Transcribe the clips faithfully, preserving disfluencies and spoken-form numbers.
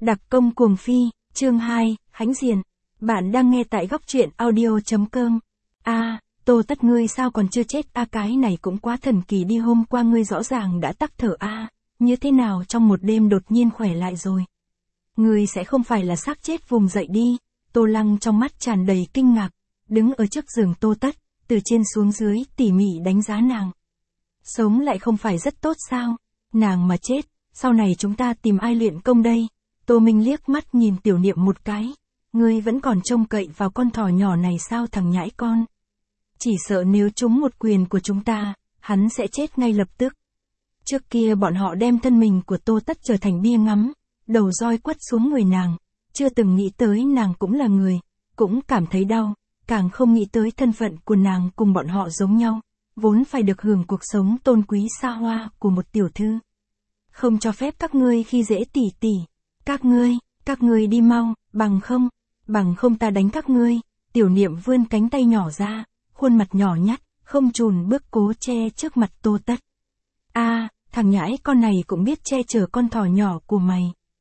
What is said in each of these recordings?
Đặc công cuồng phi, chương hai, hãnh diện. Bạn đang nghe tại góc truyện audio chấm com. A, à, Tô Tất ngươi sao còn chưa chết a à, cái này cũng quá thần kỳ đi, hôm qua ngươi rõ ràng đã tắc thở a, à, như thế nào trong một đêm đột nhiên khỏe lại rồi. Ngươi sẽ không phải là xác chết vùng dậy đi. Tô Lăng trong mắt tràn đầy kinh ngạc, đứng ở trước giường Tô Tất, từ trên xuống dưới tỉ mỉ đánh giá nàng. Sống lại không phải rất tốt sao? Nàng mà chết, sau này chúng ta tìm ai luyện công đây? Tô Minh liếc mắt nhìn Tiểu Niệm một cái. Ngươi vẫn còn trông cậy vào con thỏ nhỏ này sao thằng nhãi con? Chỉ sợ nếu trúng một quyền của chúng ta, hắn sẽ chết ngay lập tức. Trước kia bọn họ đem thân mình của Tô Tất trở thành bia ngắm, đầu roi quất xuống người nàng, chưa từng nghĩ tới nàng cũng là người, cũng cảm thấy đau, càng không nghĩ tới thân phận của nàng cùng bọn họ giống nhau, vốn phải được hưởng cuộc sống tôn quý xa hoa của một tiểu thư. Không cho phép các ngươi khi dễ tỷ tỷ. Các ngươi, các ngươi đi mau, bằng không, bằng không ta đánh các ngươi. Tiểu Niệm vươn cánh tay nhỏ ra, khuôn mặt nhỏ nhắt, không chùn bước cố che trước mặt Tô Tất. A, à, thằng nhãi con này cũng biết che chở con thỏ nhỏ của mày.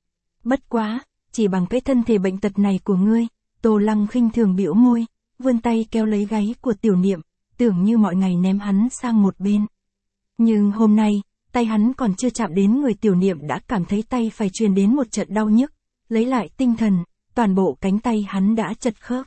Bất quá, chỉ bằng cái thân thể bệnh tật này của ngươi. Tô Lăng khinh thường bĩu môi, vươn tay kéo lấy gáy của Tiểu Niệm, tưởng như mọi ngày ném hắn sang một bên. Nhưng hôm nay, tay hắn còn chưa chạm đến người Tiểu Niệm đã cảm thấy tay phải truyền đến một trận đau nhức, lấy lại tinh thần, toàn bộ cánh tay hắn đã chật khớp.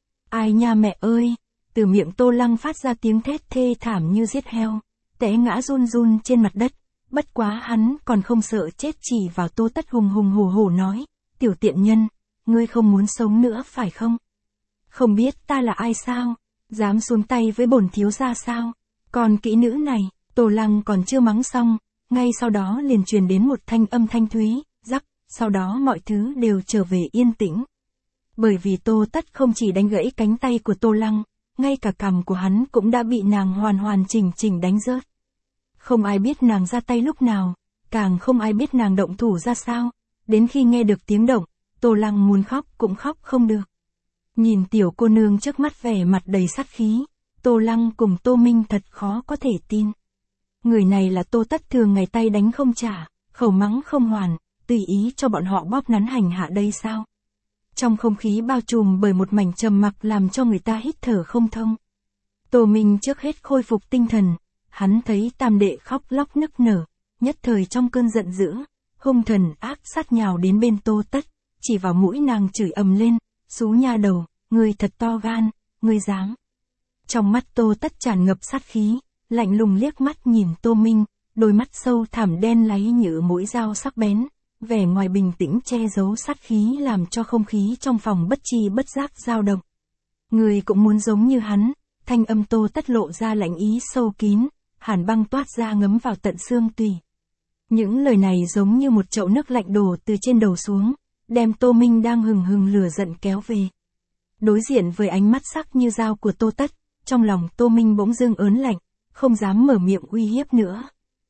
Ai nha mẹ ơi, từ miệng Tô Lăng phát ra tiếng thét thê thảm như giết heo, té ngã run run trên mặt đất, bất quá hắn còn không sợ chết chỉ vào Tô Tất hùng hùng hổ hổ nói, tiểu tiện nhân, ngươi không muốn sống nữa phải không? Không biết ta là ai sao? Dám xuống tay với bổn thiếu gia sao? Còn kỹ nữ này, Tô Lăng còn chưa mắng xong, ngay sau đó liền truyền đến một thanh âm thanh thúy, rắc, sau đó mọi thứ đều trở về yên tĩnh. Bởi vì Tô Tất không chỉ đánh gãy cánh tay của Tô Lăng, ngay cả cằm của hắn cũng đã bị nàng hoàn hoàn chỉnh chỉnh đánh rớt. Không ai biết nàng ra tay lúc nào, càng không ai biết nàng động thủ ra sao, đến khi nghe được tiếng động, Tô Lăng muốn khóc cũng khóc không được. Nhìn tiểu cô nương trước mắt vẻ mặt đầy sát khí, Tô Lăng cùng Tô Minh thật khó có thể tin. Người này là Tô Tất thường ngày tay đánh không trả, khẩu mắng không hoàn, tùy ý cho bọn họ bóp nắn hành hạ đây sao? Trong không khí bao trùm bởi một mảnh trầm mặc làm cho người ta hít thở không thông. Tô Minh trước hết khôi phục tinh thần, hắn thấy tam đệ khóc lóc nức nở, nhất thời trong cơn giận dữ, hung thần ác sát nhào đến bên Tô Tất, chỉ vào mũi nàng chửi ầm lên, xú nha đầu, ngươi thật to gan, ngươi dám. Trong mắt Tô Tất tràn ngập sát khí, lạnh lùng liếc mắt nhìn Tô Minh, đôi mắt sâu thẳm đen láy như mũi dao sắc bén, vẻ ngoài bình tĩnh che giấu sát khí làm cho không khí trong phòng bất chi bất giác dao động. Người cũng muốn giống như hắn, thanh âm Tô Tất lộ ra lạnh ý sâu kín, hàn băng toát ra ngấm vào tận xương tủy. Những lời này giống như một chậu nước lạnh đổ từ trên đầu xuống, đem Tô Minh đang hừng hừng lửa giận kéo về. Đối diện với ánh mắt sắc như dao của Tô Tất, trong lòng Tô Minh bỗng dưng ớn lạnh, không dám mở miệng uy hiếp nữa.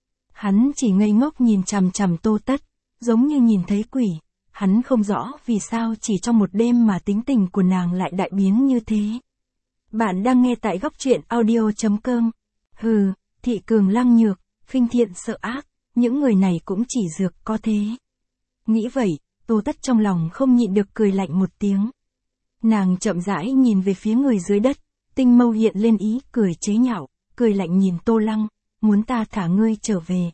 Hắn chỉ ngây ngốc nhìn chằm chằm Tô Tất, giống như nhìn thấy quỷ, hắn không rõ vì sao chỉ trong một đêm mà tính tình của nàng lại đại biến như thế. Bạn đang nghe tại góc truyện audio chấm com. Hừ, thị cường lăng nhược, khinh thiện sợ ác, những người này cũng chỉ dược có thế. Nghĩ vậy, Tô Tất trong lòng không nhịn được cười lạnh một tiếng. Nàng chậm rãi nhìn về phía người dưới đất, tinh mâu hiện lên ý cười chế nhạo, cười lạnh nhìn Tô Lăng, muốn ta thả ngươi trở về.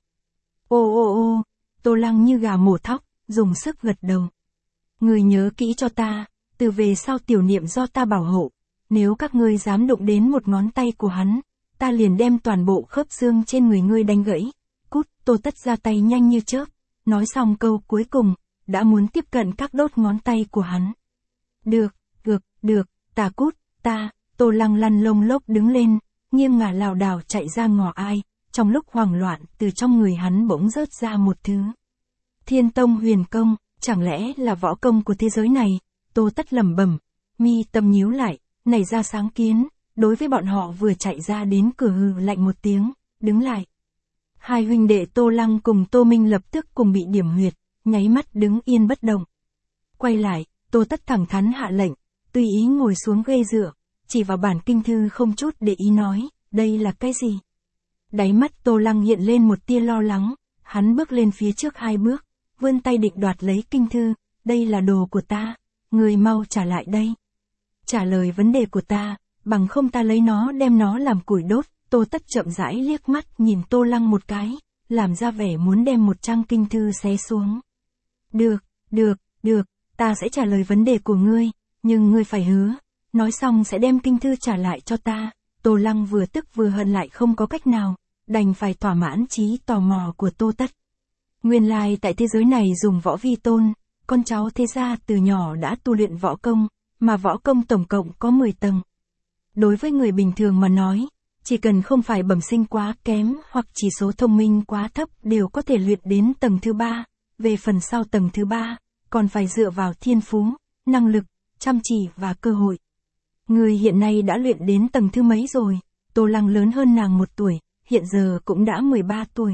Ô ô ô, Tô Lăng như gà mổ thóc, dùng sức gật đầu. Ngươi nhớ kỹ cho ta, từ về sau Tiểu Niệm do ta bảo hộ, nếu các ngươi dám đụng đến một ngón tay của hắn, ta liền đem toàn bộ khớp xương trên người ngươi đánh gãy. Cút, Tô Tất ra tay nhanh như chớp, nói xong câu cuối cùng, đã muốn tiếp cận các đốt ngón tay của hắn. Được, được, được, ta cút, ta, Tô Lăng lăn lông lốc đứng lên, nghiêng ngả lảo đảo chạy ra ngõ ai, trong lúc hoảng loạn từ trong người hắn bỗng rớt ra một thứ. Thiên Tông Huyền Công, chẳng lẽ là võ công của thế giới này? Tô Tất lẩm bẩm, mi tâm nhíu lại, nảy ra sáng kiến, đối với bọn họ vừa chạy ra đến cửa hừ lạnh một tiếng, đứng lại. Hai huynh đệ Tô Lăng cùng Tô Minh lập tức cùng bị điểm huyệt, nháy mắt đứng yên bất động. Quay lại, Tô Tất thẳng thắn hạ lệnh, tùy ý ngồi xuống ghê dựa, chỉ vào bản kinh thư không chút để ý nói, đây là cái gì? Đáy mắt Tô Lăng hiện lên một tia lo lắng, hắn bước lên phía trước hai bước, vươn tay định đoạt lấy kinh thư, đây là đồ của ta, ngươi mau trả lại đây. Trả lời vấn đề của ta, bằng không ta lấy nó đem nó làm củi đốt. Tô Tất chậm rãi liếc mắt nhìn Tô Lăng một cái, làm ra vẻ muốn đem một trang kinh thư xé xuống. Được, được, được, ta sẽ trả lời vấn đề của ngươi, nhưng ngươi phải hứa, nói xong sẽ đem kinh thư trả lại cho ta. Tô Lăng vừa tức vừa hận lại không có cách nào, đành phải thỏa mãn trí tò mò của Tô Tất. Nguyên lai tại thế giới này dùng võ vi tôn, con cháu thế gia từ nhỏ đã tu luyện võ công, mà võ công tổng cộng có mười tầng. Đối với người bình thường mà nói, chỉ cần không phải bẩm sinh quá kém hoặc chỉ số thông minh quá thấp đều có thể luyện đến tầng thứ ba, về phần sau tầng thứ ba, còn phải dựa vào thiên phú, năng lực, chăm chỉ và cơ hội. Người hiện nay đã luyện đến tầng thứ mấy rồi? Tô Lăng lớn hơn nàng một tuổi, hiện giờ cũng đã mười ba tuổi.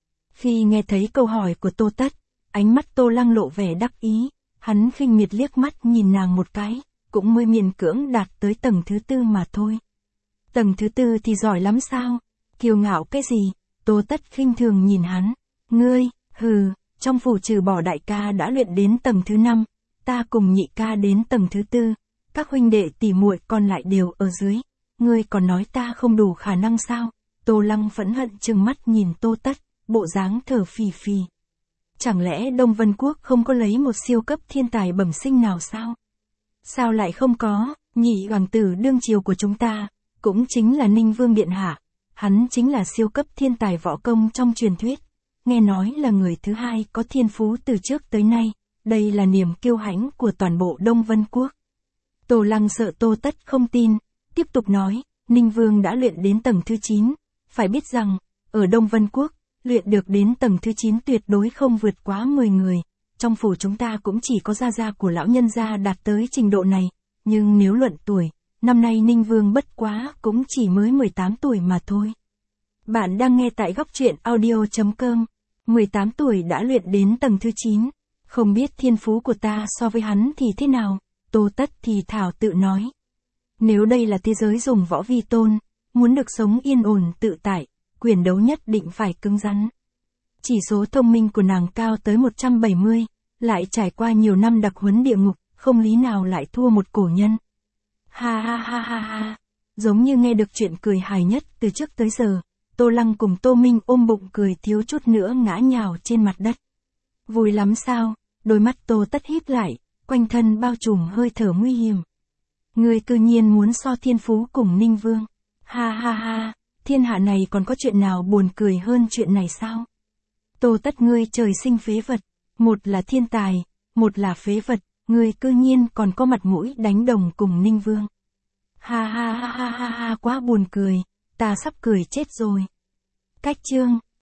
Khi nghe thấy câu hỏi của Tô Tất, ánh mắt Tô Lăng lộ vẻ đắc ý, hắn khinh miệt liếc mắt nhìn nàng một cái, cũng mới miễn cưỡng đạt tới tầng thứ tư mà thôi. Tầng thứ tư thì giỏi lắm sao? Kiêu ngạo cái gì? Tô Tất khinh thường nhìn hắn. Ngươi, hừ, trong phủ trừ bỏ đại ca đã luyện đến tầng thứ năm, ta cùng nhị ca đến tầng thứ tư, các huynh đệ tỷ muội còn lại đều ở dưới. Ngươi còn nói ta không đủ khả năng sao? Tô Lăng phẫn hận trừng mắt nhìn Tô Tất, bộ dáng thở phì phì. Chẳng lẽ Đông Vân Quốc không có lấy một siêu cấp thiên tài bẩm sinh nào sao? Sao lại không có? Nhị hoàng tử đương triều của chúng ta, cũng chính là Ninh Vương Điện Hạ. Hắn chính là siêu cấp thiên tài võ công trong truyền thuyết. Nghe nói là người thứ hai có thiên phú từ trước tới nay. Đây là niềm kiêu hãnh của toàn bộ Đông Vân Quốc. Tô Lăng sợ Tô Tất không tin, tiếp tục nói, Ninh Vương đã luyện đến tầng thứ chín. Phải biết rằng, ở Đông Vân Quốc, luyện được đến tầng thứ chín tuyệt đối không vượt quá mười người. Trong phủ chúng ta cũng chỉ có gia gia của lão nhân gia đạt tới trình độ này. Nhưng nếu luận tuổi, năm nay Ninh Vương bất quá cũng chỉ mới mười tám tuổi mà thôi. Bạn đang nghe tại góc truyện audio chấm com. mười tám tuổi đã luyện đến tầng thứ chín. Không biết thiên phú của ta so với hắn thì thế nào? Tô Tất thì thảo tự nói. Nếu đây là thế giới dùng võ vi tôn, muốn được sống yên ổn tự tại, quyền đấu nhất định phải cứng rắn. Chỉ số thông minh của nàng cao tới một trăm bảy mươi, lại trải qua nhiều năm đặc huấn địa ngục, không lý nào lại thua một cổ nhân. Ha ha ha ha ha, giống như nghe được chuyện cười hài nhất từ trước tới giờ. Tô Lăng cùng Tô Minh ôm bụng cười thiếu chút nữa ngã nhào trên mặt đất. Vui lắm sao? Đôi mắt Tô Tất híp lại, quanh thân bao trùm hơi thở nguy hiểm. Ngươi cư nhiên muốn so thiên phú cùng Ninh Vương. Ha ha ha, thiên hạ này còn có chuyện nào buồn cười hơn chuyện này sao? Tô Tất ngươi trời sinh phế vật, một là thiên tài, một là phế vật, ngươi cư nhiên còn có mặt mũi đánh đồng cùng Ninh Vương. Ha ha ha ha ha ha, quá buồn cười, ta sắp cười chết rồi. Cách chương